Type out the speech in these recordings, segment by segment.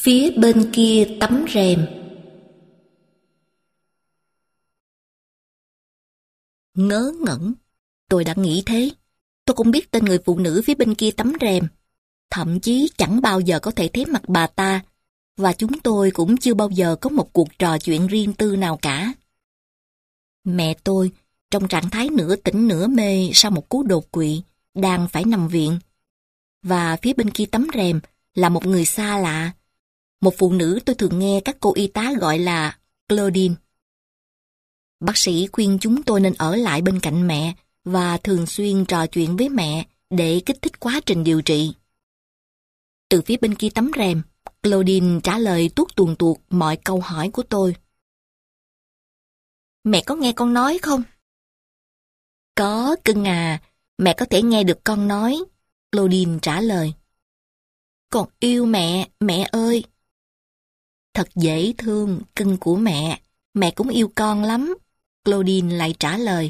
Phía bên kia tấm rèm. Ngớ ngẩn, tôi đã nghĩ thế. Tôi cũng biết tên người phụ nữ phía bên kia tấm rèm. Thậm chí chẳng bao giờ có thể thấy mặt bà ta, và chúng tôi cũng chưa bao giờ có một cuộc trò chuyện riêng tư nào cả. Mẹ tôi, trong trạng thái nửa tỉnh nửa mê sau một cú đột quỵ, đang phải nằm viện. Và phía bên kia tấm rèm là một người xa lạ, một phụ nữ tôi thường nghe các cô y tá gọi là Claudine. Bác sĩ khuyên chúng tôi nên ở lại bên cạnh mẹ và thường xuyên trò chuyện với mẹ để kích thích quá trình điều trị. Từ phía bên kia tấm rèm, Claudine trả lời tuốt tuồn tuột mọi câu hỏi của tôi. Mẹ có nghe con nói không? Có, cưng à, mẹ có thể nghe được con nói, Claudine trả lời. Con yêu mẹ, mẹ ơi. Thật dễ thương, cưng của mẹ cũng yêu con lắm, Claudine lại trả lời.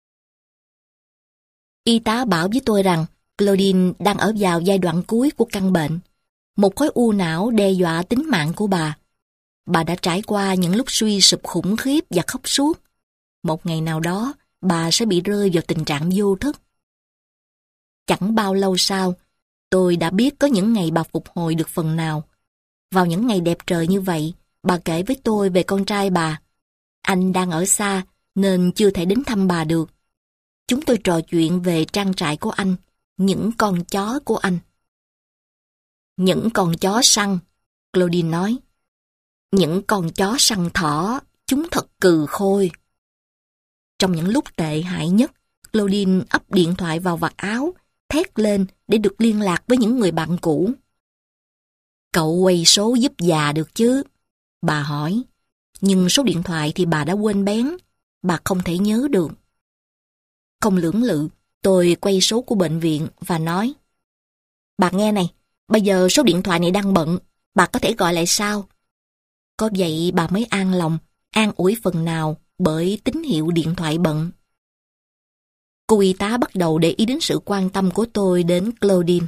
Y tá bảo với tôi rằng Claudine đang ở vào giai đoạn cuối của căn bệnh. Một khối u não đe dọa tính mạng của bà. Bà đã trải qua những lúc suy sụp khủng khiếp và khóc suốt. Một ngày nào đó, bà sẽ bị rơi vào tình trạng vô thức. Chẳng bao lâu sau, tôi đã biết có những ngày bà phục hồi được phần nào. Vào những ngày đẹp trời như vậy, bà kể với tôi về con trai bà. Anh đang ở xa nên chưa thể đến thăm bà được. Chúng tôi trò chuyện về trang trại của anh, những con chó của anh. Những con chó săn, Claudine nói. Những con chó săn thỏ, chúng thật cừ khôi. Trong những lúc tệ hại nhất, Claudine ấp điện thoại vào vạt áo, thét lên để được liên lạc với những người bạn cũ. Cậu quay số giúp già được chứ? Bà hỏi. Nhưng số điện thoại thì bà đã quên bén. Bà không thể nhớ được. Không lưỡng lự, tôi quay số của bệnh viện và nói. Bà nghe này, bây giờ số điện thoại này đang bận. Bà có thể gọi lại sau. Có vậy bà mới an lòng, an ủi phần nào bởi tín hiệu điện thoại bận. Cô y tá bắt đầu để ý đến sự quan tâm của tôi đến Claudine.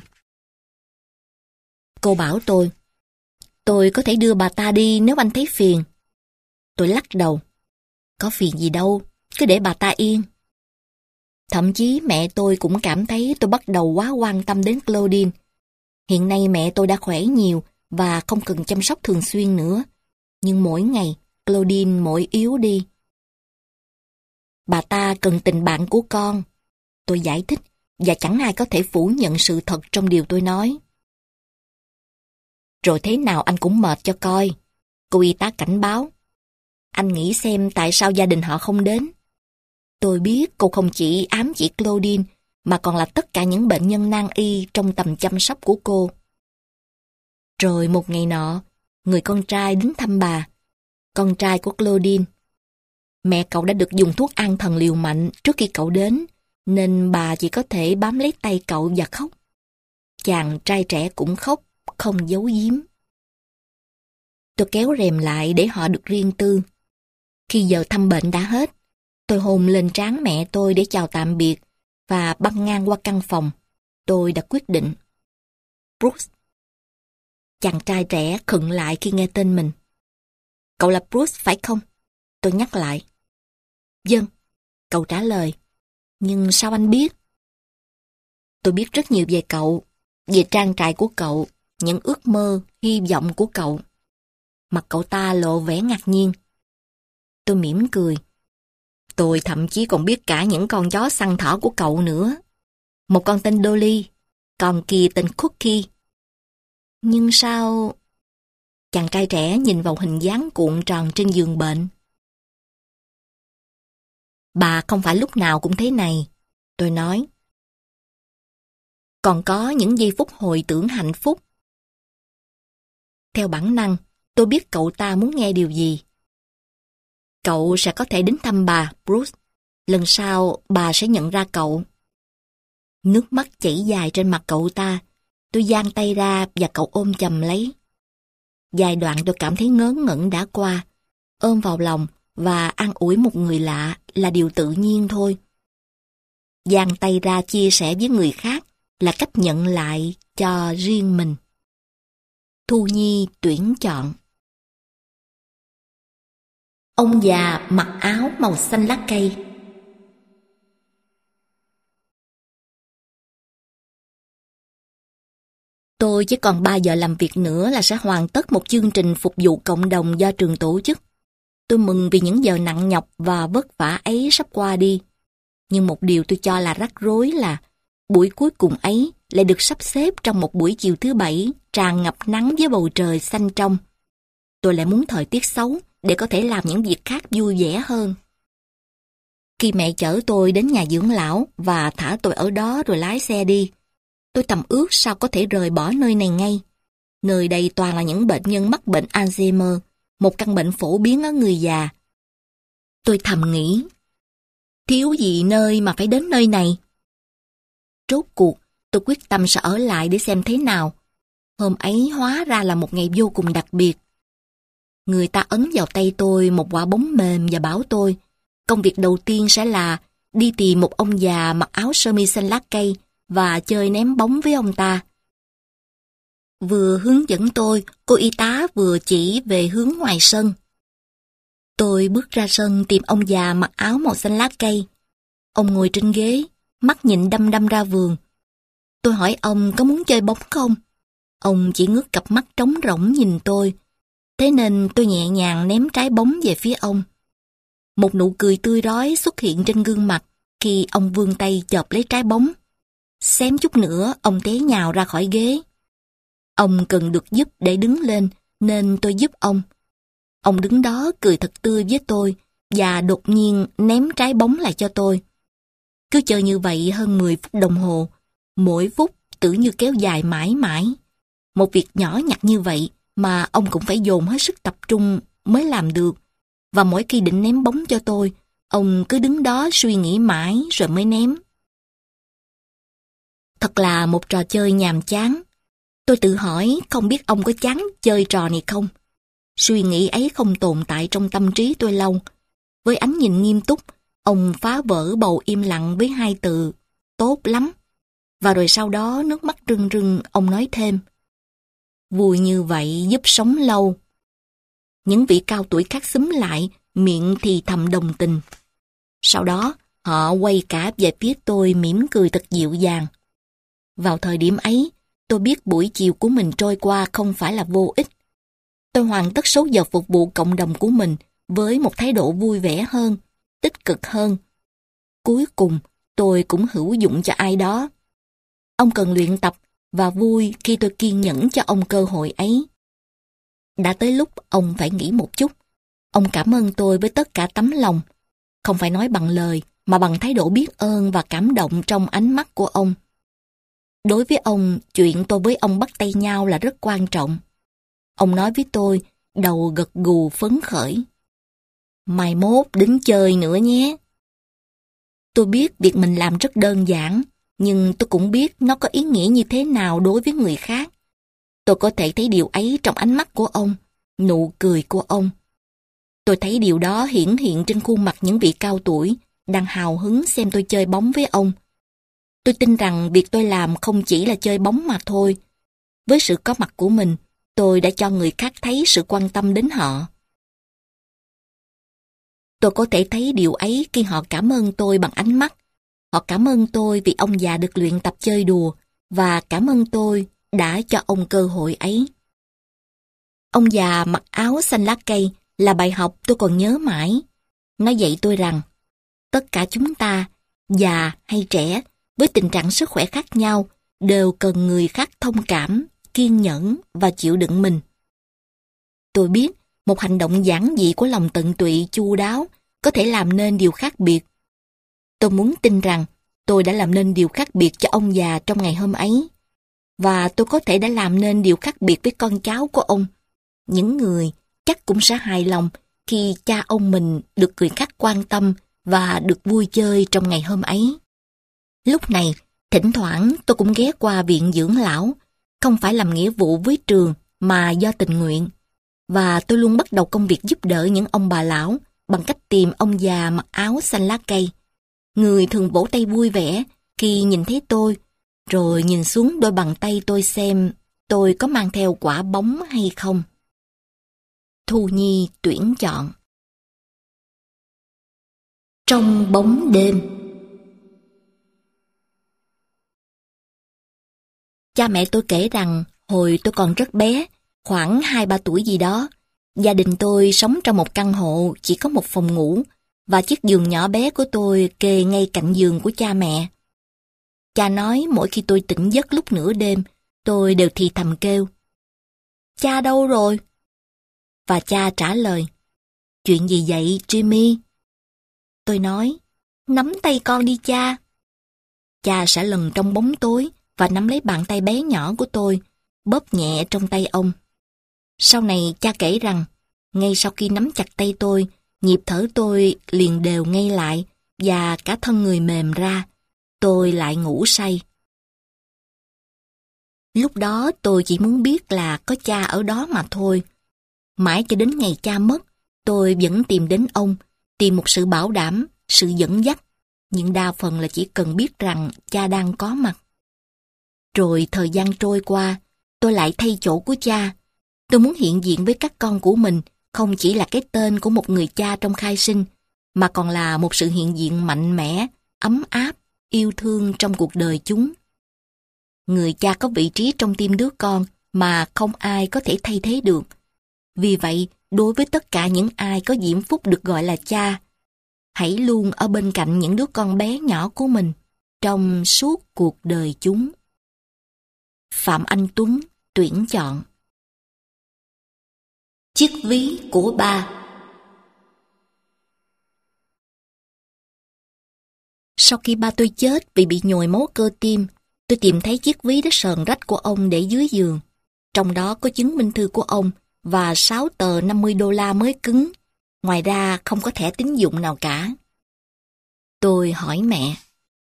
Cô bảo tôi có thể đưa bà ta đi nếu anh thấy phiền. Tôi lắc đầu. Có phiền gì đâu, cứ để bà ta yên. Thậm chí mẹ tôi cũng cảm thấy tôi bắt đầu quá quan tâm đến Claudine. Hiện nay mẹ tôi đã khỏe nhiều và không cần chăm sóc thường xuyên nữa. Nhưng mỗi ngày, Claudine mỗi yếu đi. Bà ta cần tình bạn của con. Tôi giải thích, và chẳng ai có thể phủ nhận sự thật trong điều tôi nói. Rồi thế nào anh cũng mệt cho coi. Cô y tá cảnh báo. Anh nghĩ xem tại sao gia đình họ không đến. Tôi biết cô không chỉ ám chỉ Claudine, mà còn là tất cả những bệnh nhân nan y trong tầm chăm sóc của cô. Rồi một ngày nọ, người con trai đến thăm bà, con trai của Claudine. Mẹ cậu đã được dùng thuốc an thần liều mạnh trước khi cậu đến, nên bà chỉ có thể bám lấy tay cậu và khóc. Chàng trai trẻ cũng khóc, không giấu giếm. Tôi kéo rèm lại để họ được riêng tư. Khi giờ thăm bệnh đã hết, tôi hôn lên trán mẹ tôi để chào tạm biệt và băng ngang qua căn phòng. Tôi đã quyết định. Bruce. Chàng trai trẻ khựng lại khi nghe tên mình. Cậu là Bruce phải không? Tôi nhắc lại. Vâng, cậu trả lời. Nhưng sao anh biết? Tôi biết rất nhiều về cậu, về trang trại của cậu, những ước mơ, hy vọng của cậu. Mặt cậu ta lộ vẻ ngạc nhiên. Tôi mỉm cười. Tôi thậm chí còn biết cả những con chó săn thỏ của cậu nữa. Một con tên Dolly, còn kia tên Cookie. Nhưng sao... Chàng trai trẻ nhìn vào hình dáng cuộn tròn trên giường bệnh. Bà không phải lúc nào cũng thế này, tôi nói. Còn có những giây phút hồi tưởng hạnh phúc. Theo bản năng, tôi biết cậu ta muốn nghe điều gì. Cậu sẽ có thể đến thăm bà, Bruce. Lần sau, bà sẽ nhận ra cậu. Nước mắt chảy dài trên mặt cậu ta. Tôi giang tay ra và cậu ôm chầm lấy. Giai đoạn tôi cảm thấy ngớ ngẩn đã qua. Ôm vào lòng và an ủi một người lạ là điều tự nhiên thôi. Giang tay ra chia sẻ với người khác là cách nhận lại cho riêng mình. Thu Nhi tuyển chọn. Ông già mặc áo màu xanh lá cây. Tôi chỉ còn 3 giờ làm việc nữa là sẽ hoàn tất một chương trình phục vụ cộng đồng do trường tổ chức. Tôi mừng vì những giờ nặng nhọc và vất vả ấy sắp qua đi. Nhưng một điều tôi cho là rắc rối là buổi cuối cùng ấy lại được sắp xếp trong một buổi chiều thứ Bảy tràn ngập nắng với bầu trời xanh trong. Tôi lại muốn thời tiết xấu để có thể làm những việc khác vui vẻ hơn. Khi mẹ chở tôi đến nhà dưỡng lão và thả tôi ở đó rồi lái xe đi, tôi thầm ước sao có thể rời bỏ nơi này ngay. Nơi đây toàn là những bệnh nhân mắc bệnh Alzheimer, một căn bệnh phổ biến ở người già. Tôi thầm nghĩ, thiếu gì nơi mà phải đến nơi này. Rốt cuộc, tôi quyết tâm sẽ ở lại để xem thế nào. Hôm ấy hóa ra là một ngày vô cùng đặc biệt. Người ta ấn vào tay tôi một quả bóng mềm và bảo tôi, công việc đầu tiên sẽ là đi tìm một ông già mặc áo sơ mi xanh lá cây và chơi ném bóng với ông ta. Vừa hướng dẫn tôi, cô y tá vừa chỉ về hướng ngoài sân. Tôi bước ra sân tìm ông già mặc áo màu xanh lá cây. Ông ngồi trên ghế, mắt nhìn đăm đăm ra vườn. Tôi hỏi ông có muốn chơi bóng không? Ông chỉ ngước cặp mắt trống rỗng nhìn tôi. Thế nên tôi nhẹ nhàng ném trái bóng về phía ông. Một nụ cười tươi rói xuất hiện trên gương mặt khi ông vươn tay chộp lấy trái bóng. Xém chút nữa ông té nhào ra khỏi ghế. Ông cần được giúp để đứng lên nên tôi giúp ông. Ông đứng đó cười thật tươi với tôi và đột nhiên ném trái bóng lại cho tôi. Cứ chơi như vậy hơn 10 phút đồng hồ. Mỗi phút tự như kéo dài mãi mãi. Một việc nhỏ nhặt như vậy mà ông cũng phải dồn hết sức tập trung mới làm được. Và mỗi khi định ném bóng cho tôi, ông cứ đứng đó suy nghĩ mãi rồi mới ném. Thật là một trò chơi nhàm chán. Tôi tự hỏi không biết ông có chán chơi trò này không? Suy nghĩ ấy không tồn tại trong tâm trí tôi lâu. Với ánh nhìn nghiêm túc, ông phá vỡ bầu im lặng với 2 từ, tốt lắm. Và rồi sau đó nước mắt rưng rưng, ông nói thêm, vui như vậy giúp sống lâu. Những vị cao tuổi khác xúm lại, miệng thì thầm đồng tình. Sau đó, họ quay cả về phía tôi mỉm cười thật dịu dàng. Vào thời điểm ấy, tôi biết buổi chiều của mình trôi qua không phải là vô ích. Tôi hoàn tất số giờ phục vụ cộng đồng của mình với một thái độ vui vẻ hơn, tích cực hơn. Cuối cùng, tôi cũng hữu dụng cho ai đó. Ông cần luyện tập và vui khi tôi kiên nhẫn cho ông cơ hội ấy. Đã tới lúc ông phải nghĩ một chút. Ông cảm ơn tôi với tất cả tấm lòng. Không phải nói bằng lời, mà bằng thái độ biết ơn và cảm động trong ánh mắt của ông. Đối với ông, chuyện tôi với ông bắt tay nhau là rất quan trọng. Ông nói với tôi, đầu gật gù phấn khởi. Mai mốt đến chơi nữa nhé. Tôi biết việc mình làm rất đơn giản, nhưng tôi cũng biết nó có ý nghĩa như thế nào đối với người khác. Tôi có thể thấy điều ấy trong ánh mắt của ông, nụ cười của ông. Tôi thấy điều đó hiển hiện trên khuôn mặt những vị cao tuổi đang hào hứng xem tôi chơi bóng với ông. Tôi tin rằng việc tôi làm không chỉ là chơi bóng mà thôi. Với sự có mặt của mình, tôi đã cho người khác thấy sự quan tâm đến họ. Tôi có thể thấy điều ấy khi họ cảm ơn tôi bằng ánh mắt. Họ cảm ơn tôi vì ông già được luyện tập chơi đùa và cảm ơn tôi đã cho ông cơ hội ấy. Ông già mặc áo xanh lá cây là bài học tôi còn nhớ mãi. Nó dạy tôi rằng tất cả chúng ta, già hay trẻ, với tình trạng sức khỏe khác nhau, đều cần người khác thông cảm, kiên nhẫn và chịu đựng mình. Tôi biết một hành động giản dị của lòng tận tụy chu đáo có thể làm nên điều khác biệt. Tôi muốn tin rằng tôi đã làm nên điều khác biệt cho ông già trong ngày hôm ấy. Và tôi có thể đã làm nên điều khác biệt với con cháu của ông. Những người chắc cũng sẽ hài lòng khi cha ông mình được người khác quan tâm và được vui chơi trong ngày hôm ấy. Lúc này, thỉnh thoảng tôi cũng ghé qua viện dưỡng lão, không phải làm nghĩa vụ với trường mà do tình nguyện. Và tôi luôn bắt đầu công việc giúp đỡ những ông bà lão bằng cách tìm ông già mặc áo xanh lá cây. Người thường vỗ tay vui vẻ khi nhìn thấy tôi, rồi nhìn xuống đôi bàn tay tôi xem tôi có mang theo quả bóng hay không. Thu Nhi tuyển chọn. Trong bóng đêm. Cha mẹ tôi kể rằng hồi tôi còn rất bé, khoảng 2-3 tuổi gì đó, gia đình tôi sống trong một căn hộ chỉ có một phòng ngủ và chiếc giường nhỏ bé của tôi kê ngay cạnh giường của cha mẹ. Cha nói mỗi khi tôi tỉnh giấc lúc nửa đêm, tôi đều thì thầm kêu: "Cha đâu rồi?" Và cha trả lời: "Chuyện gì vậy Jimmy?" Tôi nói: "Nắm tay con đi cha." Cha sẽ lần trong bóng tối và nắm lấy bàn tay bé nhỏ của tôi, bóp nhẹ trong tay ông. Sau này cha kể rằng, ngay sau khi nắm chặt tay tôi, nhịp thở tôi liền đều ngay lại và cả thân người mềm ra. Tôi lại ngủ say. Lúc đó tôi chỉ muốn biết là có cha ở đó mà thôi. Mãi cho đến ngày cha mất, tôi vẫn tìm đến ông, tìm một sự bảo đảm, sự dẫn dắt, nhưng đa phần là chỉ cần biết rằng cha đang có mặt. Rồi thời gian trôi qua, tôi lại thay chỗ của cha. Tôi muốn hiện diện với các con của mình, không chỉ là cái tên của một người cha trong khai sinh, mà còn là một sự hiện diện mạnh mẽ, ấm áp, yêu thương trong cuộc đời chúng. Người cha có vị trí trong tim đứa con mà không ai có thể thay thế được. Vì vậy, đối với tất cả những ai có diễm phúc được gọi là cha, hãy luôn ở bên cạnh những đứa con bé nhỏ của mình trong suốt cuộc đời chúng. Phạm Anh Tuấn tuyển chọn. Chiếc ví của ba. Sau khi ba tôi chết vì bị nhồi máu cơ tim, tôi tìm thấy chiếc ví đất sờn rách của ông để dưới giường. Trong đó có chứng minh thư của ông và 6 tờ $50 mới cứng. Ngoài ra không có thẻ tín dụng nào cả. Tôi hỏi mẹ: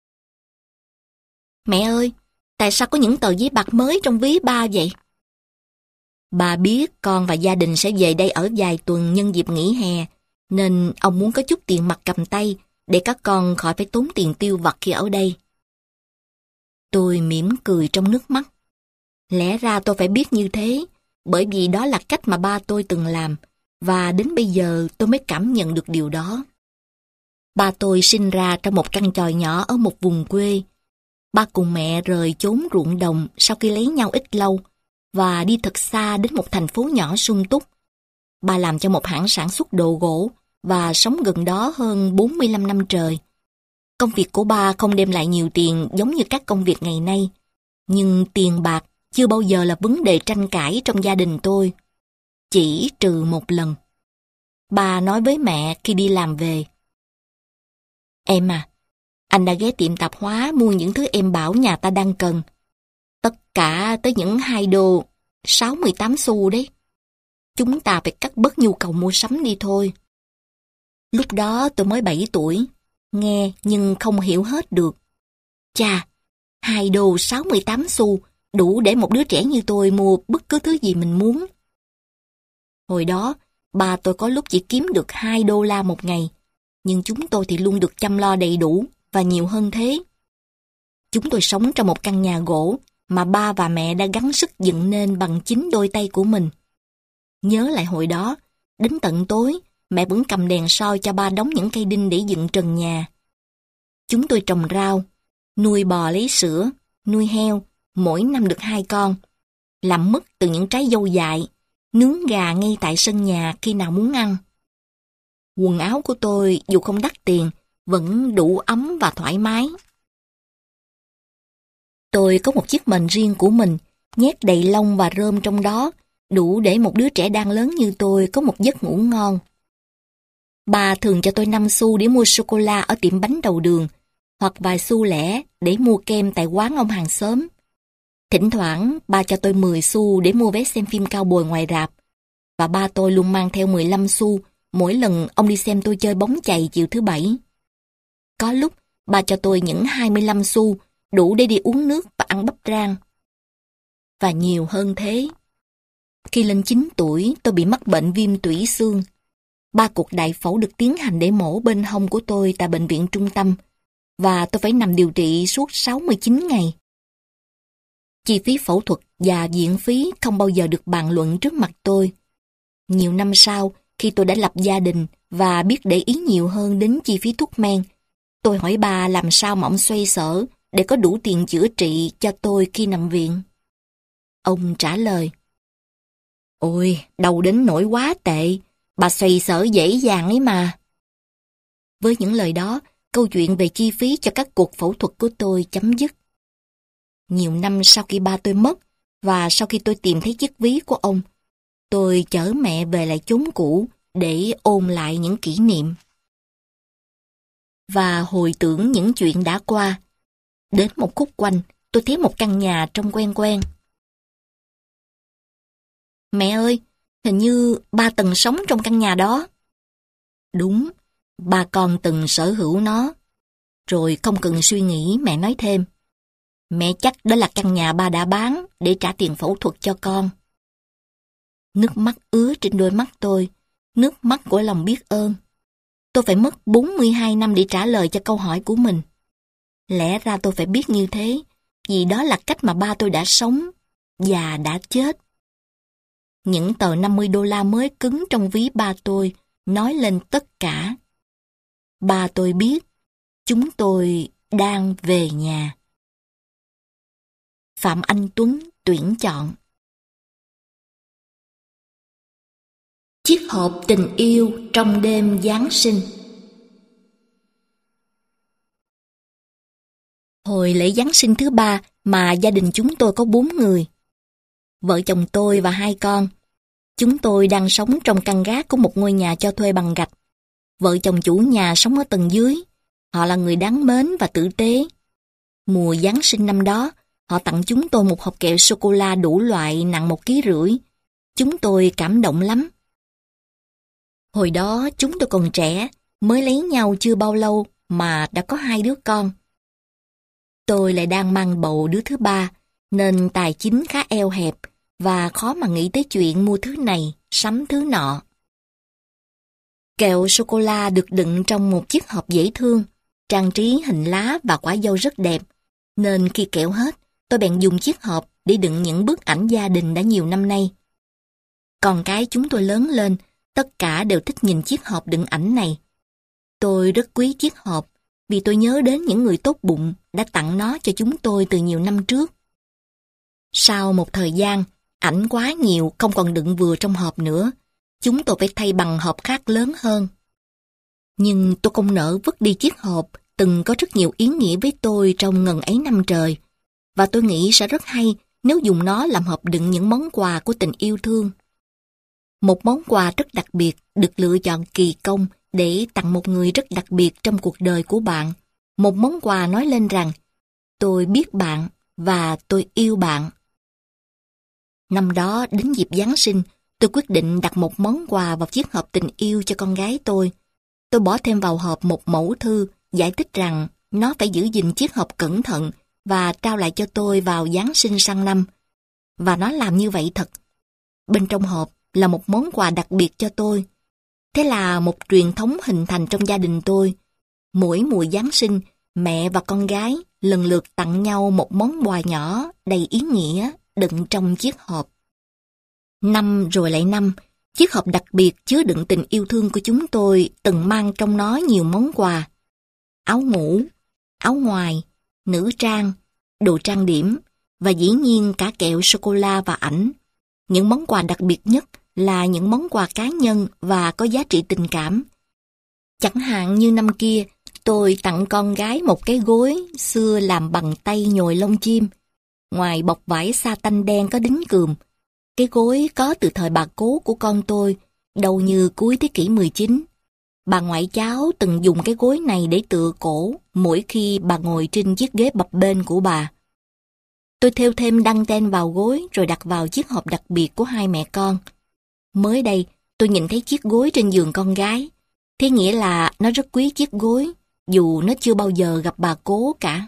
"Mẹ ơi, tại sao có những tờ giấy bạc mới trong ví ba vậy?" "Bà biết con và gia đình sẽ về đây ở vài tuần nhân dịp nghỉ hè, nên ông muốn có chút tiền mặt cầm tay để các con khỏi phải tốn tiền tiêu vặt khi ở đây." Tôi mỉm cười trong nước mắt. Lẽ ra tôi phải biết như thế, bởi vì đó là cách mà ba tôi từng làm, và đến bây giờ tôi mới cảm nhận được điều đó. Ba tôi sinh ra trong một căn chòi nhỏ ở một vùng quê. Ba cùng mẹ rời chốn ruộng đồng sau khi lấy nhau ít lâu và đi thật xa đến một thành phố nhỏ sung túc. Ba làm cho một hãng sản xuất đồ gỗ và sống gần đó hơn 45 năm trời. Công việc của ba không đem lại nhiều tiền giống như các công việc ngày nay, nhưng tiền bạc chưa bao giờ là vấn đề tranh cãi trong gia đình tôi. Chỉ trừ một lần. Ba nói với mẹ khi đi làm về: "Em à, anh đã ghé tiệm tạp hóa mua những thứ em bảo nhà ta đang cần. Tất cả tới những $2.68 đấy. Chúng ta phải cắt bớt nhu cầu mua sắm đi thôi." Lúc đó tôi mới 7 tuổi, nghe nhưng không hiểu hết được. Chà, $2.68 đủ để một đứa trẻ như tôi mua bất cứ thứ gì mình muốn. Hồi đó, ba tôi có lúc chỉ kiếm được $2 một ngày, nhưng chúng tôi thì luôn được chăm lo đầy đủ và nhiều hơn thế. Chúng tôi sống trong một căn nhà gỗ mà ba và mẹ đã gắng sức dựng nên bằng chính đôi tay của mình. Nhớ lại hồi đó, đến tận tối, mẹ vẫn cầm đèn soi cho ba đóng những cây đinh để dựng trần nhà. Chúng tôi trồng rau, nuôi bò lấy sữa, nuôi heo, mỗi năm được 2 con, làm mứt từ những trái dâu dại, nướng gà ngay tại sân nhà khi nào muốn ăn. Quần áo của tôi dù không đắt tiền, vẫn đủ ấm và thoải mái. Tôi có một chiếc mền riêng của mình, nhét đầy lông và rơm trong đó, đủ để một đứa trẻ đang lớn như tôi có một giấc ngủ ngon. Bà thường cho tôi 5 xu để mua sô-cô-la ở tiệm bánh đầu đường, hoặc vài xu lẻ để mua kem tại quán ông hàng xóm. Thỉnh thoảng, ba cho tôi 10 xu để mua vé xem phim cao bồi ngoài rạp, và ba tôi luôn mang theo 15 xu mỗi lần ông đi xem tôi chơi bóng chày chiều thứ Bảy. Có lúc, ba cho tôi những 25 xu, đủ để đi uống nước và ăn bắp rang. Và nhiều hơn thế. Khi lên 9 tuổi, tôi bị mắc bệnh viêm tủy xương. 3 cuộc đại phẫu được tiến hành để mổ bên hông của tôi tại bệnh viện trung tâm, và tôi phải nằm điều trị suốt 69 ngày. Chi phí phẫu thuật và viện phí không bao giờ được bàn luận trước mặt tôi. Nhiều năm sau, khi tôi đã lập gia đình và biết để ý nhiều hơn đến chi phí thuốc men, tôi hỏi bà làm sao mà ông xoay sở để có đủ tiền chữa trị cho tôi khi nằm viện. Ông trả lời: "Ôi, đâu đến nỗi quá tệ, bà xoay sở dễ dàng ấy mà." Với những lời đó, câu chuyện về chi phí cho các cuộc phẫu thuật của tôi chấm dứt. Nhiều năm sau khi ba tôi mất, và sau khi tôi tìm thấy chiếc ví của ông, tôi chở mẹ về lại chốn cũ để ôn lại những kỷ niệm và hồi tưởng những chuyện đã qua. Đến một khúc quanh, tôi thấy một căn nhà trông quen quen. "Mẹ ơi, hình như ba từng sống trong căn nhà đó." "Đúng, ba con từng sở hữu nó." Rồi không cần suy nghĩ, mẹ nói thêm: "Mẹ chắc đó là căn nhà ba đã bán để trả tiền phẫu thuật cho con." Nước mắt ứa trên đôi mắt tôi, nước mắt của lòng biết ơn. Tôi phải mất 42 năm để trả lời cho câu hỏi của mình. Lẽ ra tôi phải biết như thế, vì đó là cách mà ba tôi đã sống và đã chết. Những tờ $50 mới cứng trong ví ba tôi nói lên tất cả. Ba tôi biết chúng tôi đang về nhà. Phạm Anh Tuấn tuyển chọn. Chiếc hộp tình yêu trong đêm Giáng sinh. Hồi lễ Giáng sinh thứ 3 mà gia đình chúng tôi có 4 người. Vợ chồng tôi và 2 con. Chúng tôi đang sống trong căn gác của một ngôi nhà cho thuê bằng gạch. Vợ chồng chủ nhà sống ở tầng dưới. Họ là người đáng mến và tử tế. Mùa Giáng sinh năm đó, họ tặng chúng tôi một hộp kẹo sô-cô-la đủ loại nặng 1,5 kg. Chúng tôi cảm động lắm. Hồi đó chúng tôi còn trẻ, mới lấy nhau chưa bao lâu mà đã có 2 đứa con. Tôi lại đang mang bầu đứa thứ 3, nên tài chính khá eo hẹp và khó mà nghĩ tới chuyện mua thứ này, sắm thứ nọ. Kẹo sô-cô-la được đựng trong một chiếc hộp dễ thương, trang trí hình lá và quả dâu rất đẹp, nên khi kẹo hết, tôi bèn dùng chiếc hộp để đựng những bức ảnh gia đình đã nhiều năm nay. Con cái chúng tôi lớn lên, tất cả đều thích nhìn chiếc hộp đựng ảnh này. Tôi rất quý chiếc hộp vì tôi nhớ đến những người tốt bụng đã tặng nó cho chúng tôi từ nhiều năm trước. Sau một thời gian, ảnh quá nhiều không còn đựng vừa trong hộp nữa. Chúng tôi phải thay bằng hộp khác lớn hơn. Nhưng tôi không nỡ vứt đi chiếc hộp từng có rất nhiều ý nghĩa với tôi trong ngần ấy năm trời. Và tôi nghĩ sẽ rất hay nếu dùng nó làm hộp đựng những món quà của tình yêu thương. Một món quà rất đặc biệt được lựa chọn kỳ công để tặng một người rất đặc biệt trong cuộc đời của bạn. Một món quà nói lên rằng, tôi biết bạn và tôi yêu bạn. Năm đó, đến dịp Giáng sinh, tôi quyết định đặt một món quà vào chiếc hộp tình yêu cho con gái tôi. Tôi bỏ thêm vào hộp một mẫu thư giải thích rằng nó phải giữ gìn chiếc hộp cẩn thận và trao lại cho tôi vào Giáng sinh sang năm. Và nó làm như vậy thật. Bên trong hộp là một món quà đặc biệt cho tôi. Thế là một truyền thống hình thành trong gia đình tôi. Mỗi mùa Giáng sinh, mẹ và con gái lần lượt tặng nhau một món quà nhỏ đầy ý nghĩa đựng trong chiếc hộp. Năm rồi lại năm, chiếc hộp đặc biệt chứa đựng tình yêu thương của chúng tôi từng mang trong nó nhiều món quà. Áo ngủ, áo ngoài, nữ trang, đồ trang điểm và dĩ nhiên cả kẹo sô-cô-la và ảnh. Những món quà đặc biệt nhất là những món quà cá nhân và có giá trị tình cảm. Chẳng hạn như năm kia, tôi tặng con gái một cái gối xưa làm bằng tay nhồi lông chim. Ngoài bọc vải sa tanh đen có đính cườm, cái gối có từ thời bà cố của con tôi, đầu như cuối thế kỷ 19. Bà ngoại cháu từng dùng cái gối này để tựa cổ mỗi khi bà ngồi trên chiếc ghế bập bênh của bà. Tôi thêu thêm đăng ten vào gối rồi đặt vào chiếc hộp đặc biệt của hai mẹ con. Mới đây, tôi nhìn thấy chiếc gối trên giường con gái. Thế nghĩa là nó rất quý chiếc gối, dù nó chưa bao giờ gặp bà cố cả.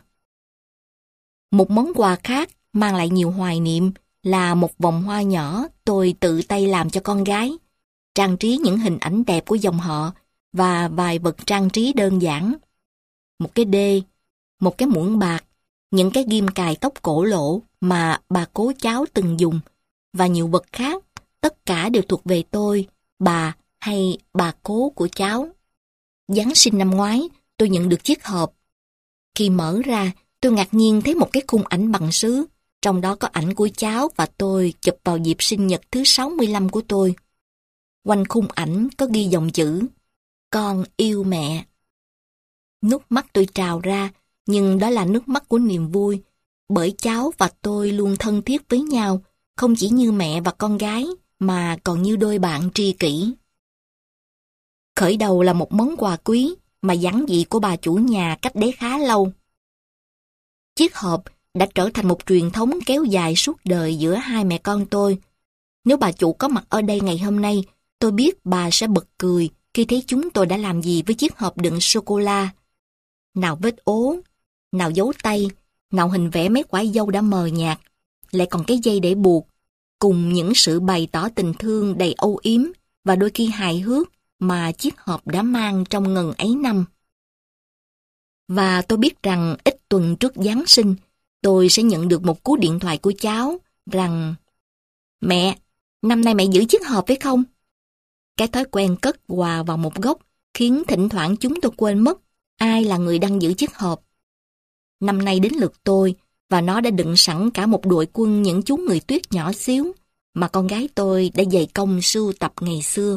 Một món quà khác mang lại nhiều hoài niệm là một vòng hoa nhỏ tôi tự tay làm cho con gái, trang trí những hình ảnh đẹp của dòng họ và vài vật trang trí đơn giản. Một cái đê, một cái muỗng bạc, những cái ghim cài tóc cổ lỗ mà bà cố cháu từng dùng, và nhiều vật khác, tất cả đều thuộc về tôi, bà hay bà cố của cháu. Giáng sinh năm ngoái, tôi nhận được chiếc hộp. Khi mở ra, tôi ngạc nhiên thấy một cái khung ảnh bằng sứ, trong đó có ảnh của cháu và tôi chụp vào dịp sinh nhật thứ 65 của tôi. Quanh khung ảnh có ghi dòng chữ: Con yêu mẹ. Nước mắt tôi trào ra, nhưng đó là nước mắt của niềm vui, bởi cháu và tôi luôn thân thiết với nhau, không chỉ như mẹ và con gái, mà còn như đôi bạn tri kỷ. Khởi đầu là một món quà quý mà giản dị của bà chủ nhà cách đấy khá lâu. Chiếc hộp đã trở thành một truyền thống kéo dài suốt đời giữa hai mẹ con tôi. Nếu bà chủ có mặt ở đây ngày hôm nay, tôi biết bà sẽ bật cười khi thấy chúng tôi đã làm gì với chiếc hộp đựng sô-cô-la. Nào vết ố, nào dấu tay, nào hình vẽ mấy quả dâu đã mờ nhạt, lại còn cái dây để buộc, cùng những sự bày tỏ tình thương đầy âu yếm và đôi khi hài hước mà chiếc hộp đã mang trong ngần ấy năm. Và tôi biết rằng ít tuần trước Giáng sinh, tôi sẽ nhận được một cú điện thoại của cháu rằng: Mẹ, năm nay mẹ giữ chiếc hộp phải không? Cái thói quen cất quà vào một góc khiến thỉnh thoảng chúng tôi quên mất ai là người đang giữ chiếc hộp. Năm nay đến lượt tôi, và nó đã đựng sẵn cả một đội quân những chú người tuyết nhỏ xíu mà con gái tôi đã dày công sưu tập ngày xưa.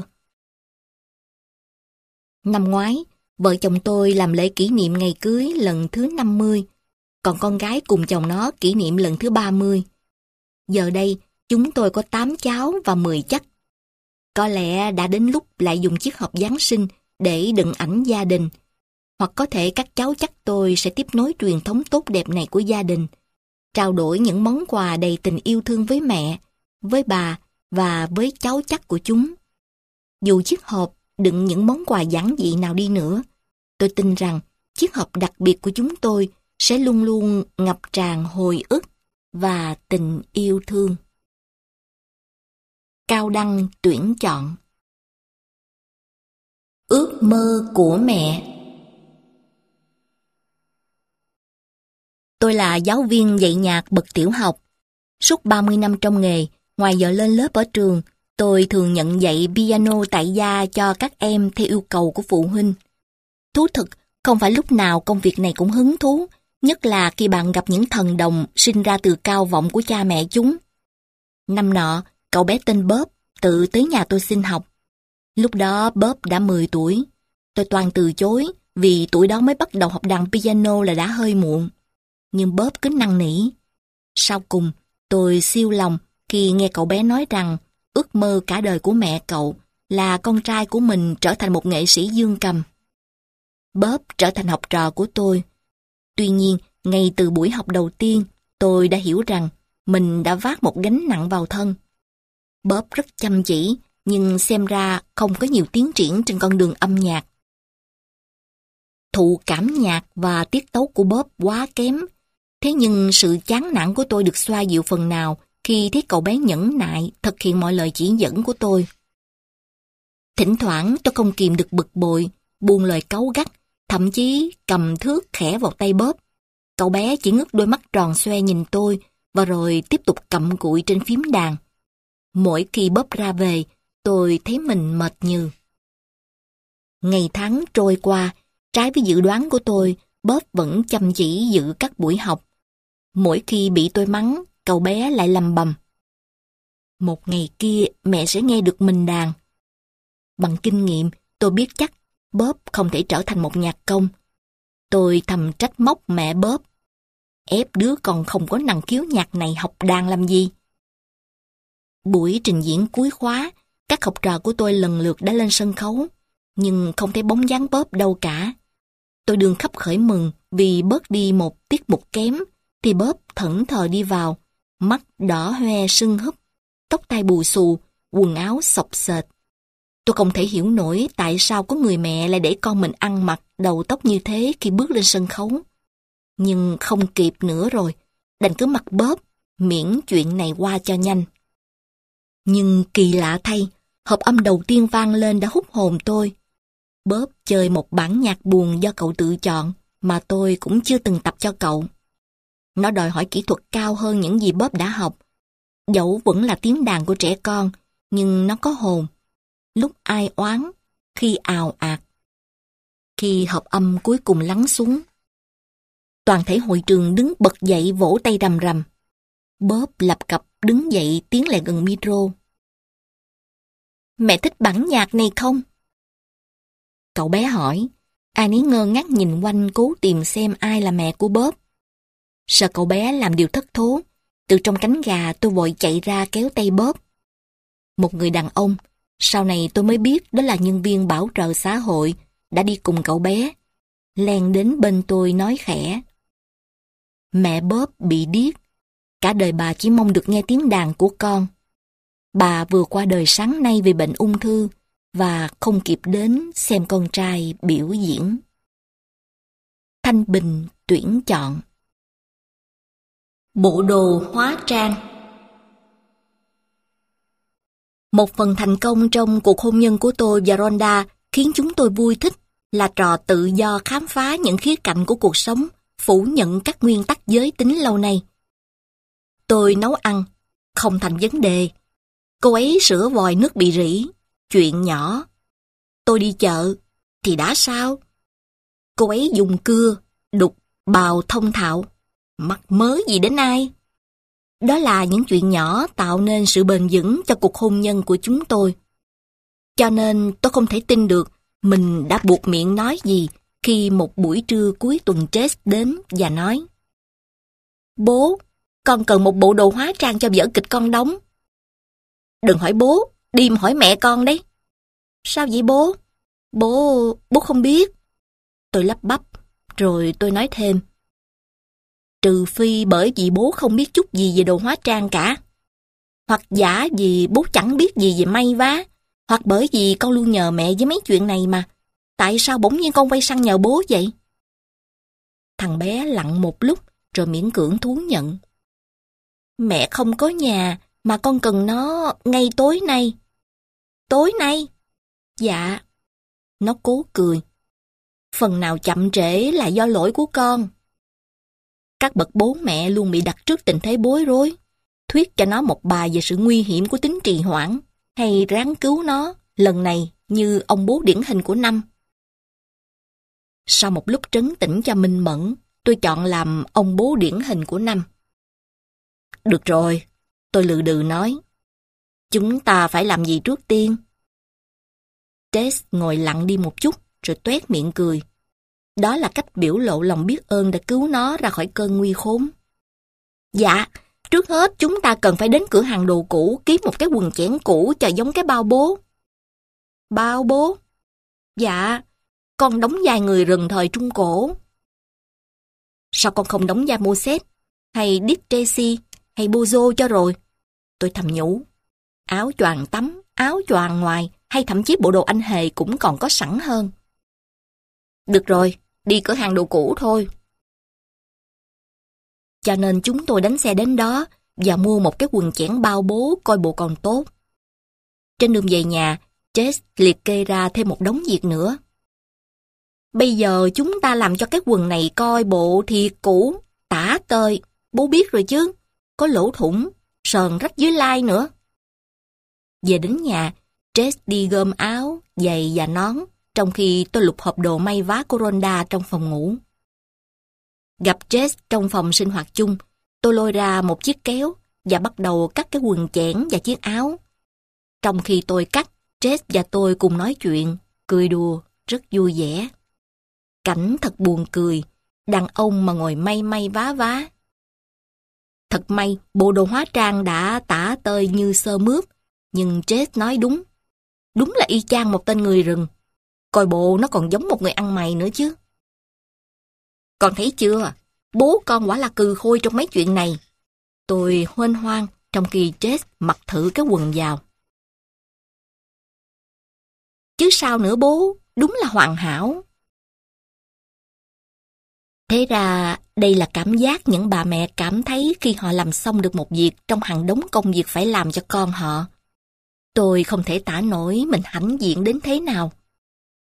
Năm ngoái, vợ chồng tôi làm lễ kỷ niệm ngày cưới lần thứ 50, còn con gái cùng chồng nó kỷ niệm lần thứ 30. Giờ đây, chúng tôi có 8 cháu và 10 chắc. Có lẽ đã đến lúc lại dùng chiếc hộp Giáng sinh để đựng ảnh gia đình, hoặc có thể các cháu chắc tôi sẽ tiếp nối truyền thống tốt đẹp này của gia đình, trao đổi những món quà đầy tình yêu thương với mẹ, với bà và với cháu chắc của chúng. Dù chiếc hộp đựng những món quà giản dị nào đi nữa, tôi tin rằng chiếc hộp đặc biệt của chúng tôi sẽ luôn luôn ngập tràn hồi ức và tình yêu thương. Cao Đăng tuyển chọn. Ước mơ của mẹ. Tôi là giáo viên dạy nhạc bậc tiểu học. Suốt 30 năm trong nghề, ngoài giờ lên lớp ở trường, tôi thường nhận dạy piano tại gia cho các em theo yêu cầu của phụ huynh. Thú thực, không phải lúc nào công việc này cũng hứng thú, nhất là khi bạn gặp những thần đồng sinh ra từ cao vọng của cha mẹ chúng. Năm nọ, cậu bé tên Bob tự tới nhà tôi xin học. Lúc đó Bob đã 10 tuổi. Tôi toàn từ chối vì tuổi đó mới bắt đầu học đàn piano là đã hơi muộn. Nhưng Bob cứ năn nỉ. Sau cùng, tôi siêu lòng khi nghe cậu bé nói rằng ước mơ cả đời của mẹ cậu là con trai của mình trở thành một nghệ sĩ dương cầm. Bob trở thành học trò của tôi. Tuy nhiên, ngay từ buổi học đầu tiên, tôi đã hiểu rằng mình đã vác một gánh nặng vào thân. Bob rất chăm chỉ, nhưng xem ra không có nhiều tiến triển trên con đường âm nhạc. Thụ cảm nhạc và tiết tấu của Bob quá kém. Thế nhưng sự chán nản của tôi được xoa dịu phần nào khi thấy cậu bé nhẫn nại thực hiện mọi lời chỉ dẫn của tôi. Thỉnh thoảng tôi không kìm được bực bội, buông lời cáu gắt, thậm chí cầm thước khẽ vào tay Bob. Cậu bé chỉ ngước đôi mắt tròn xoe nhìn tôi và rồi tiếp tục cặm cụi trên phím đàn. Mỗi khi Bob ra về, tôi thấy mình mệt nhừ. Ngày tháng trôi qua, trái với dự đoán của tôi, Bob vẫn chăm chỉ giữ các buổi học. Mỗi khi bị tôi mắng, cậu bé lại lầm bầm: Một ngày kia mẹ sẽ nghe được mình đàn. Bằng kinh nghiệm, tôi biết chắc Bob không thể trở thành một nhạc công. Tôi thầm trách móc mẹ Bob. Ép đứa còn không có năng khiếu nhạc này học đàn làm gì? Buổi trình diễn cuối khóa, các học trò của tôi lần lượt đã lên sân khấu, nhưng không thấy bóng dáng Bob đâu cả. Tôi đương khấp khởi mừng vì bớt đi một tiết mục kém, thì Bob thẫn thờ đi vào, mắt đỏ hoe sưng húp, tóc tai bù xù, quần áo xộc xệch. Tôi không thể hiểu nổi tại sao có người mẹ lại để con mình ăn mặc đầu tóc như thế khi bước lên sân khấu. Nhưng không kịp nữa rồi, đành cứ mặc Bob, miễn chuyện này qua cho nhanh. Nhưng kỳ lạ thay, hợp âm đầu tiên vang lên đã hút hồn tôi. Bob chơi một bản nhạc buồn do cậu tự chọn, mà tôi cũng chưa từng tập cho cậu. Nó đòi hỏi kỹ thuật cao hơn những gì Bob đã học. Dẫu vẫn là tiếng đàn của trẻ con, nhưng nó có hồn. Lúc ai oán, khi ào ạt. Khi hợp âm cuối cùng lắng xuống. Toàn thể hội trường đứng bật dậy vỗ tay rầm rầm. Bob lập cập đứng dậy tiến lại gần micro. Mẹ thích bản nhạc này không? Cậu bé hỏi. Ai nấy ngơ ngác nhìn quanh cố tìm xem ai là mẹ của Bob. Sợ cậu bé làm điều thất thố, từ trong cánh gà tôi vội chạy ra kéo tay Bob. Một người đàn ông, sau này tôi mới biết đó là nhân viên bảo trợ xã hội, đã đi cùng cậu bé. Len đến bên tôi nói khẽ. Mẹ Bob bị điếc. Cả đời bà chỉ mong được nghe tiếng đàn của con. Bà vừa qua đời sáng nay vì bệnh ung thư và không kịp đến xem con trai biểu diễn. Thanh Bình tuyển chọn. Bộ đồ hóa trang. Một phần thành công trong cuộc hôn nhân của tôi và Rhonda khiến chúng tôi vui thích là trò tự do khám phá những khía cạnh của cuộc sống, phủ nhận các nguyên tắc giới tính lâu nay. Tôi nấu ăn, không thành vấn đề. Cô ấy sửa vòi nước bị rỉ, chuyện nhỏ. Tôi đi chợ, thì đã sao? Cô ấy dùng cưa, đục, bào thông thạo. Mắc mớ gì đến ai? Đó là những chuyện nhỏ tạo nên sự bền vững cho cuộc hôn nhân của chúng tôi. Cho nên tôi không thể tin được mình đã buộc miệng nói gì khi một buổi trưa cuối tuần Jess đến và nói: Bố, con cần một bộ đồ hóa trang cho vở kịch con đóng. Đừng hỏi bố, đi mà hỏi mẹ con đấy. Sao vậy bố? Bố không biết. Tôi lắp bắp, rồi tôi nói thêm. Trừ phi bởi vì bố không biết chút gì về đồ hóa trang cả. Hoặc giả vì bố chẳng biết gì về may vá. Hoặc bởi vì con luôn nhờ mẹ với mấy chuyện này mà. Tại sao bỗng nhiên con quay sang nhờ bố vậy? Thằng bé lặng một lúc rồi miễn cưỡng thú nhận. Mẹ không có nhà mà con cần nó ngay tối nay. Tối nay? Dạ. Nó cố cười. Phần nào chậm trễ là do lỗi của con. Các bậc bố mẹ luôn bị đặt trước tình thế bối rối. Thuyết cho nó một bài về sự nguy hiểm của tính trì hoãn, hay ráng cứu nó, lần này như ông bố điển hình của Năm. Sau một lúc trấn tĩnh cho minh mẫn, tôi chọn làm ông bố điển hình của Năm. Được rồi, tôi lừ đừ nói. Chúng ta phải làm gì trước tiên? Tess ngồi lặng đi một chút, rồi toét miệng cười. Đó là cách biểu lộ lòng biết ơn đã cứu nó ra khỏi cơn nguy khốn. Dạ, trước hết chúng ta cần phải đến cửa hàng đồ cũ kiếm một cái quần chẽn cũ cho giống cái bao bố. Bao bố? Dạ, con đóng vai người rừng thời Trung Cổ. Sao con không đóng vai Moses, hay Dick Tracy, hay Bozo cho rồi? Tôi thầm nhủ. Áo choàng tắm, áo choàng ngoài, hay thậm chí bộ đồ anh hề cũng còn có sẵn hơn. Được rồi, đi cửa hàng đồ cũ thôi. Cho nên chúng tôi đánh xe đến đó và mua một cái quần chẽn bao bố coi bộ còn tốt. Trên đường về nhà, Jess liệt kê ra thêm một đống việc nữa. Bây giờ chúng ta làm cho cái quần này coi bộ thiệt cũ, tả tơi, bố biết rồi chứ, có lỗ thủng, sờn rách dưới lai nữa. Về đến nhà, Jess đi gom áo, giày và nón, trong khi tôi lục hộp đồ may vá của Rhonda trong phòng ngủ. Gặp Jess trong phòng sinh hoạt chung, tôi lôi ra một chiếc kéo và bắt đầu cắt cái quần chẽn và chiếc áo. Trong khi tôi cắt, Jess và tôi cùng nói chuyện, cười đùa, rất vui vẻ. Cảnh thật buồn cười, đàn ông mà ngồi may vá vá. Thật may, bộ đồ hóa trang đã tả tơi như sơ mướp, nhưng Jess nói đúng. Đúng là y chang một tên người rừng. Coi bộ nó còn giống một người ăn mày nữa chứ. Con thấy chưa, bố con quả là cừ khôi trong mấy chuyện này. Tôi huênh hoang trong khi Jess mặc thử cái quần vào. Chứ sao nữa bố, đúng là hoàn hảo. Thế ra, đây là cảm giác những bà mẹ cảm thấy khi họ làm xong được một việc trong hàng đống công việc phải làm cho con họ. Tôi không thể tả nổi mình hãnh diện đến thế nào.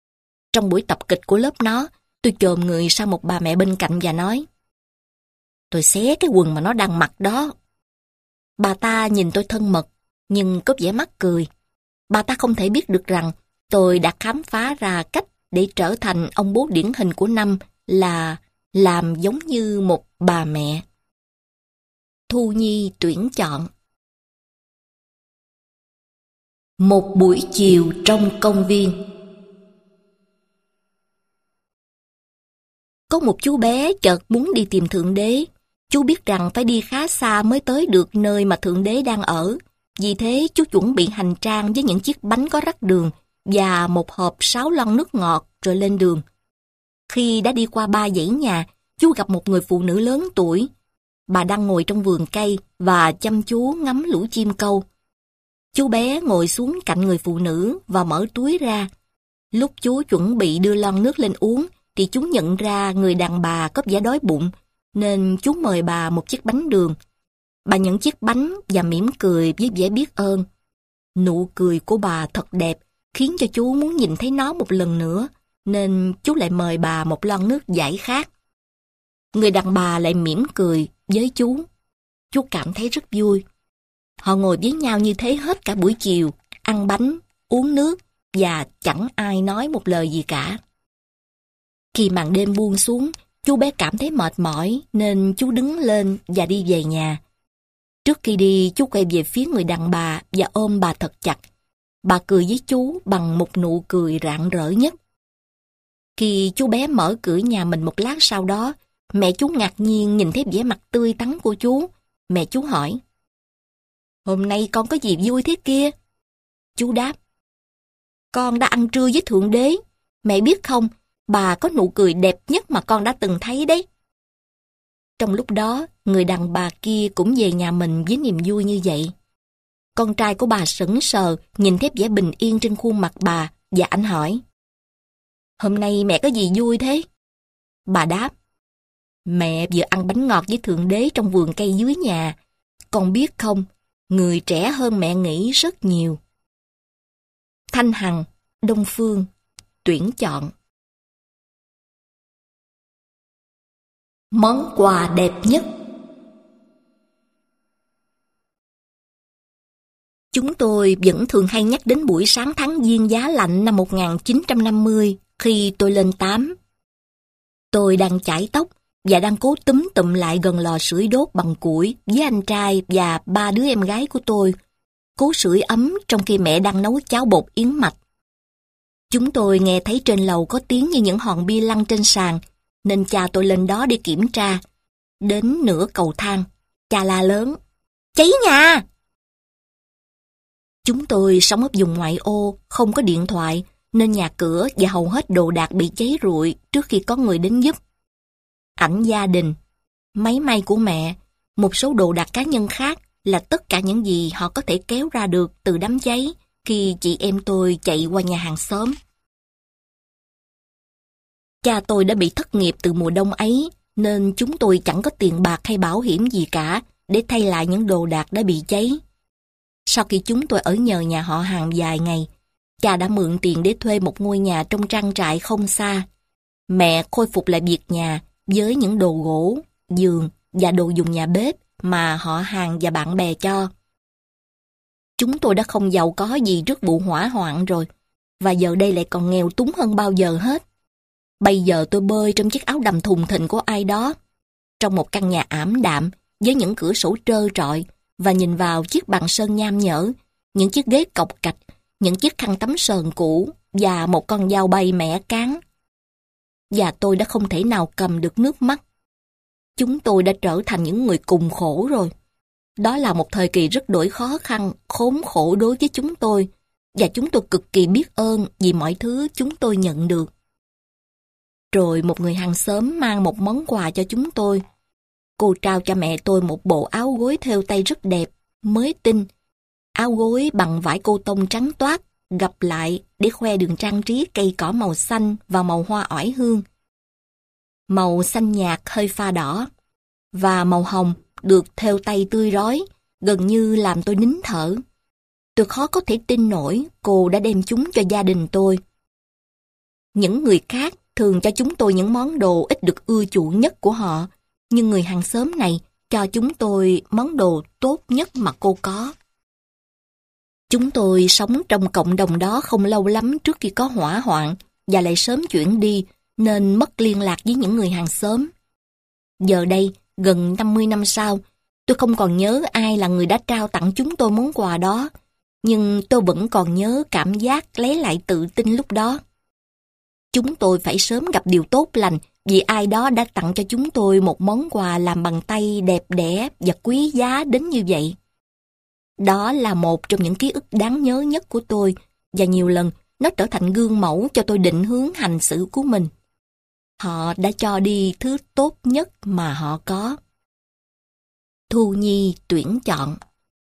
Trong buổi tập kịch của lớp nó, tôi chồm người sang một bà mẹ bên cạnh và nói: tôi xé cái quần mà nó đang mặc đó. Bà ta nhìn tôi thân mật, nhưng có vẻ mắc cười. Bà ta không thể biết được rằng tôi đã khám phá ra cách để trở thành ông bố điển hình của Năm là làm giống như một bà mẹ. Thu Nhi tuyển chọn. Một buổi chiều trong công viên. Có một chú bé chợt muốn đi tìm Thượng Đế. Chú biết rằng phải đi khá xa mới tới được nơi mà Thượng Đế đang ở. Vì thế chú chuẩn bị hành trang với những chiếc bánh có rắc đường và một hộp 6 lon nước ngọt rồi lên đường. Khi đã đi qua 3 dãy nhà, chú gặp một người phụ nữ lớn tuổi. Bà đang ngồi trong vườn cây và chăm chú ngắm lũ chim câu. Chú bé ngồi xuống cạnh người phụ nữ và mở túi ra. Lúc chú chuẩn bị đưa lon nước lên uống, thì chú nhận ra người đàn bà có vẻ đói bụng, nên chú mời bà một chiếc bánh đường. Bà nhận chiếc bánh và mỉm cười với vẻ biết ơn. Nụ cười của bà thật đẹp, khiến cho chú muốn nhìn thấy nó một lần nữa, nên chú lại mời bà một lon nước giải khát. Người đàn bà lại mỉm cười với chú. Chú cảm thấy rất vui. Họ ngồi với nhau như thế hết cả buổi chiều, ăn bánh, uống nước và chẳng ai nói một lời gì cả. Khi màn đêm buông xuống, chú bé cảm thấy mệt mỏi nên chú đứng lên và đi về nhà. Trước khi đi, chú quay về phía người đàn bà và ôm bà thật chặt. Bà cười với chú bằng một nụ cười rạng rỡ nhất. Khi chú bé mở cửa nhà mình một lát sau đó, mẹ chú ngạc nhiên nhìn thấy vẻ mặt tươi tắn của chú. Mẹ chú hỏi: "Hôm nay con có gì vui thế kia?" Chú đáp: "Con đã ăn trưa với Thượng Đế. Mẹ biết không, bà có nụ cười đẹp nhất mà con đã từng thấy đấy." Trong lúc đó, người đàn bà kia cũng về nhà mình với niềm vui như vậy. Con trai của bà sững sờ nhìn thấy vẻ bình yên trên khuôn mặt bà và anh hỏi: "Hôm nay mẹ có gì vui thế?" Bà đáp: "Mẹ vừa ăn bánh ngọt với Thượng Đế trong vườn cây dưới nhà. Con biết không, người trẻ hơn mẹ nghĩ rất nhiều." Thanh Hằng, Đông Phương, tuyển chọn. Món quà đẹp nhất. Chúng tôi vẫn thường hay nhắc đến buổi sáng tháng Giêng giá lạnh năm 1950 khi tôi lên 8. Tôi đang chải tóc và đang cố túm tụm lại gần lò sưởi đốt bằng củi với anh trai và 3 đứa em gái của tôi, cố sưởi ấm trong khi mẹ đang nấu cháo bột yến mạch. Chúng tôi nghe thấy trên lầu có tiếng như những hòn bia lăn trên sàn, nên cha tôi lên đó để kiểm tra. Đến nửa cầu thang, cha la lớn: "Cháy nhà!" Chúng tôi sống ở vùng ngoại ô, không có điện thoại, nên nhà cửa và hầu hết đồ đạc bị cháy rụi trước khi có người đến giúp. Ảnh gia đình, máy may của mẹ, một số đồ đạc cá nhân khác là tất cả những gì họ có thể kéo ra được từ đám cháy khi chị em tôi chạy qua nhà hàng xóm. Cha tôi đã bị thất nghiệp từ mùa đông ấy, nên chúng tôi chẳng có tiền bạc hay bảo hiểm gì cả để thay lại những đồ đạc đã bị cháy. Sau khi chúng tôi ở nhờ nhà họ hàng vài ngày, cha đã mượn tiền để thuê một ngôi nhà trong trang trại không xa. Mẹ khôi phục lại việc nhà với những đồ gỗ, giường và đồ dùng nhà bếp mà họ hàng và bạn bè cho. Chúng tôi đã không giàu có gì trước vụ hỏa hoạn rồi, và giờ đây lại còn nghèo túng hơn bao giờ hết. Bây giờ tôi bơi trong chiếc áo đầm thùng thình của ai đó, trong một căn nhà ảm đạm với những cửa sổ trơ trọi, và nhìn vào chiếc bàn sơn nham nhở, những chiếc ghế cọc cạch, những chiếc khăn tắm sờn cũ và một con dao bay mẻ cán. Và tôi đã không thể nào cầm được nước mắt. Chúng tôi đã trở thành những người cùng khổ rồi. Đó là một thời kỳ rất đổi khó khăn, khốn khổ đối với chúng tôi, và chúng tôi cực kỳ biết ơn vì mọi thứ chúng tôi nhận được. Rồi một người hàng xóm mang một món quà cho chúng tôi. Cô trao cho mẹ tôi một bộ áo gối thêu tay rất đẹp, mới tinh. Áo gối bằng vải cô tông trắng toát, gập lại để khoe đường trang trí cây cỏ màu xanh và màu hoa oải hương. Màu xanh nhạt hơi pha đỏ, và màu hồng được thêu tay tươi rói, gần như làm tôi nín thở. Tôi khó có thể tin nổi cô đã đem chúng cho gia đình tôi. Những người khác thường cho chúng tôi những món đồ ít được ưa chuộng nhất của họ, nhưng người hàng xóm này cho chúng tôi món đồ tốt nhất mà cô có. Chúng tôi sống trong cộng đồng đó không lâu lắm trước khi có hỏa hoạn và lại sớm chuyển đi nên mất liên lạc với những người hàng xóm. Giờ đây, gần 50 năm sau, tôi không còn nhớ ai là người đã trao tặng chúng tôi món quà đó, nhưng tôi vẫn còn nhớ cảm giác lấy lại tự tin lúc đó. Chúng tôi phải sớm gặp điều tốt lành vì ai đó đã tặng cho chúng tôi một món quà làm bằng tay đẹp đẽ và quý giá đến như vậy. Đó là một trong những ký ức đáng nhớ nhất của tôi và nhiều lần nó trở thành gương mẫu cho tôi định hướng hành xử của mình. Họ đã cho đi thứ tốt nhất mà họ có. Thu Nhi tuyển chọn.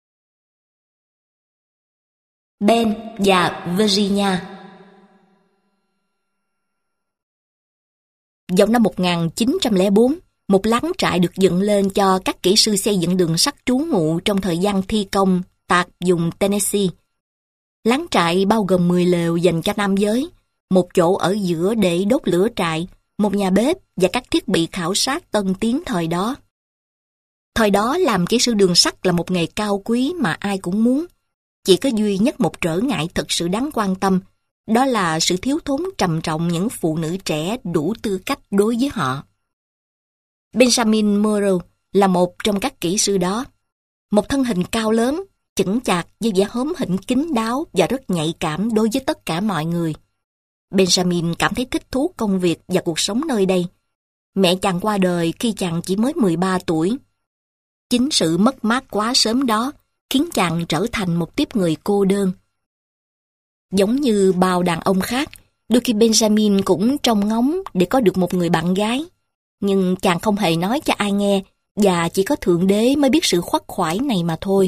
Ben và Virginia. Vào năm 1904, một láng trại được dựng lên cho các kỹ sư xây dựng đường sắt trú ngụ trong thời gian thi công tại vùng Tennessee. Láng trại bao gồm 10 lều dành cho nam giới, một chỗ ở giữa để đốt lửa trại, một nhà bếp và các thiết bị khảo sát tân tiến thời đó. Thời đó làm kỹ sư đường sắt là một nghề cao quý mà ai cũng muốn. Chỉ có duy nhất một trở ngại thực sự đáng quan tâm, đó là sự thiếu thốn trầm trọng những phụ nữ trẻ đủ tư cách đối với họ. Benjamin Morrow là một trong các kỹ sư đó. Một thân hình cao lớn, chững chạc với vẻ hóm hỉnh kín đáo và rất nhạy cảm đối với tất cả mọi người. Benjamin cảm thấy thích thú công việc và cuộc sống nơi đây. Mẹ chàng qua đời khi chàng chỉ mới 13 tuổi. Chính sự mất mát quá sớm đó khiến chàng trở thành một tiếp người cô đơn. Giống như bao đàn ông khác, đôi khi Benjamin cũng trông ngóng để có được một người bạn gái. Nhưng chàng không hề nói cho ai nghe và chỉ có Thượng Đế mới biết sự khoắt khoải này mà thôi.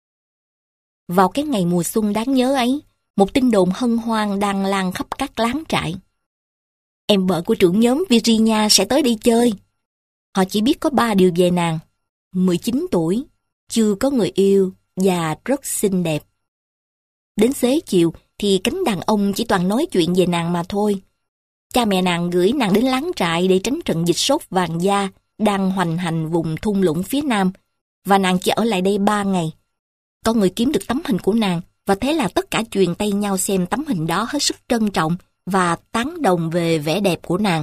Vào cái ngày mùa xuân đáng nhớ ấy, một tin đồn hân hoan đang lan khắp các láng trại. Em vợ của trưởng nhóm Virginia sẽ tới đây chơi. Họ chỉ biết có 3 điều về nàng: 19 tuổi, chưa có người yêu và rất xinh đẹp. Đến xế chiều thì cánh đàn ông chỉ toàn nói chuyện về nàng mà thôi. Cha mẹ nàng gửi nàng đến láng trại để tránh trận dịch sốt vàng da đang hoành hành vùng thung lũng phía nam, và nàng chỉ ở lại đây 3 ngày. Có người kiếm được tấm hình của nàng, và thế là tất cả truyền tay nhau xem tấm hình đó hết sức trân trọng và tán đồng về vẻ đẹp của nàng.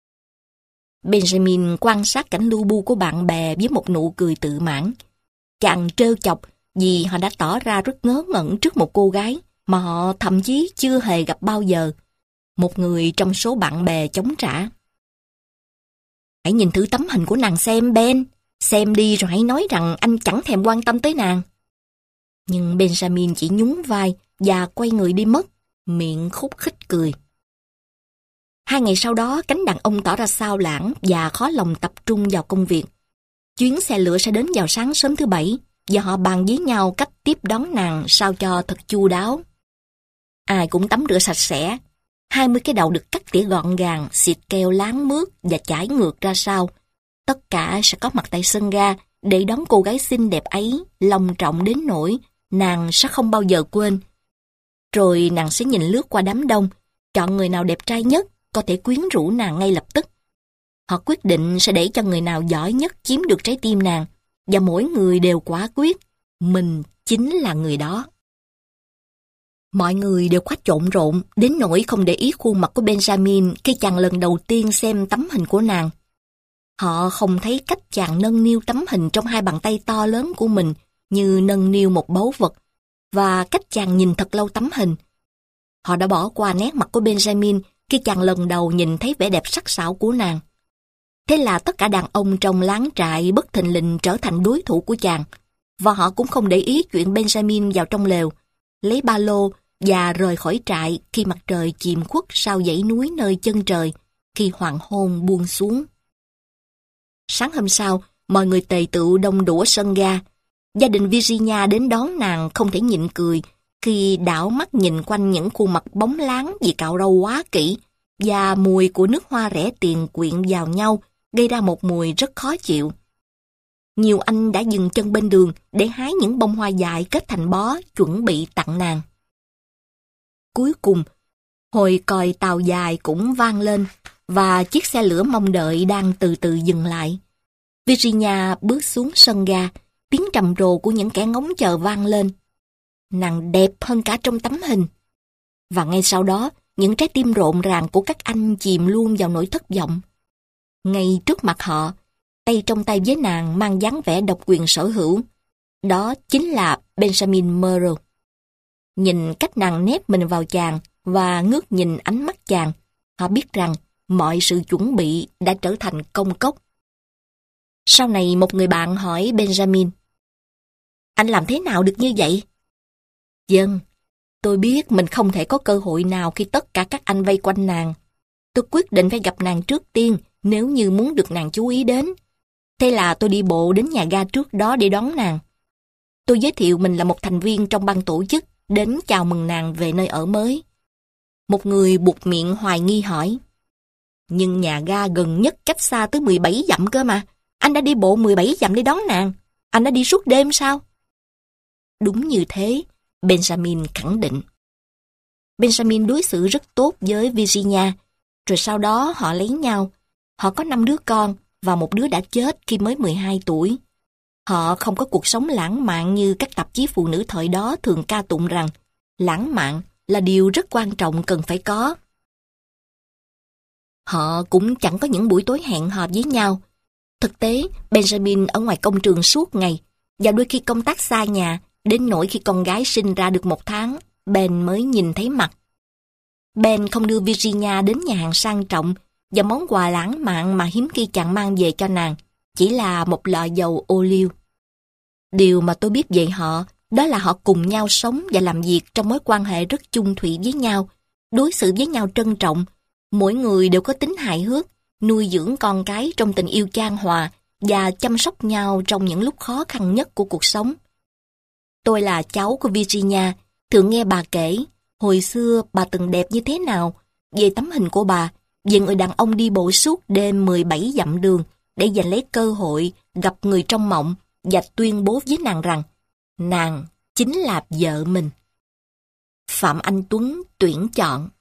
Benjamin quan sát cảnh lu bu của bạn bè với một nụ cười tự mãn. Chàng trêu chọc vì họ đã tỏ ra rất ngớ ngẩn trước một cô gái mà họ thậm chí chưa hề gặp bao giờ. Một người trong số bạn bè chống trả. Hãy nhìn thử tấm hình của nàng xem, Ben. Xem đi rồi hãy nói rằng anh chẳng thèm quan tâm tới nàng. Nhưng Benjamin chỉ nhún vai và quay người đi mất, miệng khúc khích cười. 2 ngày sau đó, cánh đàn ông tỏ ra xao lãng và khó lòng tập trung vào công việc. Chuyến xe lửa sẽ đến vào sáng sớm thứ Bảy, và họ bàn với nhau cách tiếp đón nàng sao cho thật chu đáo. Ai cũng tắm rửa sạch sẽ. 20 cái đầu được cắt tỉa gọn gàng, xịt keo láng mướt và chải ngược ra sau. Tất cả sẽ có mặt tại sân ga để đón cô gái xinh đẹp ấy, long trọng đến nỗi nàng sẽ không bao giờ quên. Rồi nàng sẽ nhìn lướt qua đám đông, chọn người nào đẹp trai nhất, có thể quyến rũ nàng ngay lập tức. Họ quyết định sẽ để cho người nào giỏi nhất chiếm được trái tim nàng, và mỗi người đều quả quyết, mình chính là người đó. Mọi người đều quá trộn rộn, đến nỗi không để ý khuôn mặt của Benjamin khi chàng lần đầu tiên xem tấm hình của nàng. Họ không thấy cách chàng nâng niu tấm hình trong 2 bàn tay to lớn của mình như nâng niu một báu vật, và cách chàng nhìn thật lâu tấm hình. Họ đã bỏ qua nét mặt của Benjamin khi chàng lần đầu nhìn thấy vẻ đẹp sắc sảo của nàng. Thế là tất cả đàn ông trong láng trại bất thình lình trở thành đối thủ của chàng, và họ cũng không để ý chuyện Benjamin vào trong lều, lấy ba lô và rời khỏi trại khi mặt trời chìm khuất sau dãy núi nơi chân trời, khi hoàng hôn buông xuống. Sáng hôm sau, mọi người tề tựu đông đủ ở sân ga. Gia đình Virginia đến đón nàng không thể nhịn cười khi đảo mắt nhìn quanh những khuôn mặt bóng láng vì cạo râu quá kỹ, và mùi của nước hoa rẻ tiền quyện vào nhau gây ra một mùi rất khó chịu. Nhiều anh đã dừng chân bên đường để hái những bông hoa dại kết thành bó chuẩn bị tặng nàng. Cuối cùng, hồi còi tàu dài cũng vang lên và chiếc xe lửa mong đợi đang từ từ dừng lại. Virginia bước xuống sân ga, tiếng trầm rồ của những kẻ ngóng chờ vang lên. Nàng đẹp hơn cả trong tấm hình. Và ngay sau đó, những trái tim rộn ràng của các anh chìm luôn vào nỗi thất vọng. Ngay trước mặt họ, tay trong tay với nàng mang dáng vẻ độc quyền sở hữu. Đó chính là Benjamin Merle. Nhìn cách nàng nép mình vào chàng và ngước nhìn ánh mắt chàng, họ biết rằng mọi sự chuẩn bị đã trở thành công cốc. Sau này một người bạn hỏi Benjamin, anh làm thế nào được như vậy? Vâng, tôi biết mình không thể có cơ hội nào khi tất cả các anh vây quanh nàng. Tôi quyết định phải gặp nàng trước tiên nếu như muốn được nàng chú ý đến. Thế là tôi đi bộ đến nhà ga trước đó để đón nàng. Tôi giới thiệu mình là một thành viên trong ban tổ chức đến chào mừng nàng về nơi ở mới. Một người buột miệng hoài nghi hỏi, nhưng nhà ga gần nhất cách xa tới 17 dặm cơ mà. Anh đã đi bộ 17 dặm để đón nàng. Anh đã đi suốt đêm sao? Đúng như thế, Benjamin khẳng định. Benjamin đối xử rất tốt với Virginia, rồi sau đó họ lấy nhau. Họ có 5 đứa con và một đứa đã chết khi mới 12 tuổi. Họ không có cuộc sống lãng mạn như các tạp chí phụ nữ thời đó thường ca tụng rằng lãng mạn là điều rất quan trọng cần phải có. Họ cũng chẳng có những buổi tối hẹn hò với nhau. Thực tế, Benjamin ở ngoài công trường suốt ngày, và đôi khi công tác xa nhà, đến nỗi khi con gái sinh ra được 1 tháng, Ben mới nhìn thấy mặt. Ben không đưa Virginia đến nhà hàng sang trọng, và món quà lãng mạn mà hiếm khi chàng mang về cho nàng chỉ là một lọ dầu ô liu. Điều mà tôi biết về họ, đó là họ cùng nhau sống và làm việc trong mối quan hệ rất chung thủy với nhau, đối xử với nhau trân trọng. Mỗi người đều có tính hài hước, nuôi dưỡng con cái trong tình yêu chan hòa và chăm sóc nhau trong những lúc khó khăn nhất của cuộc sống. Tôi là cháu của Virginia, thường nghe bà kể, hồi xưa bà từng đẹp như thế nào, về tấm hình của bà, về người đàn ông đi bộ suốt đêm 17 dặm đường để giành lấy cơ hội gặp người trong mộng và tuyên bố với nàng rằng nàng chính là vợ mình. Phạm Anh Tuấn tuyển chọn.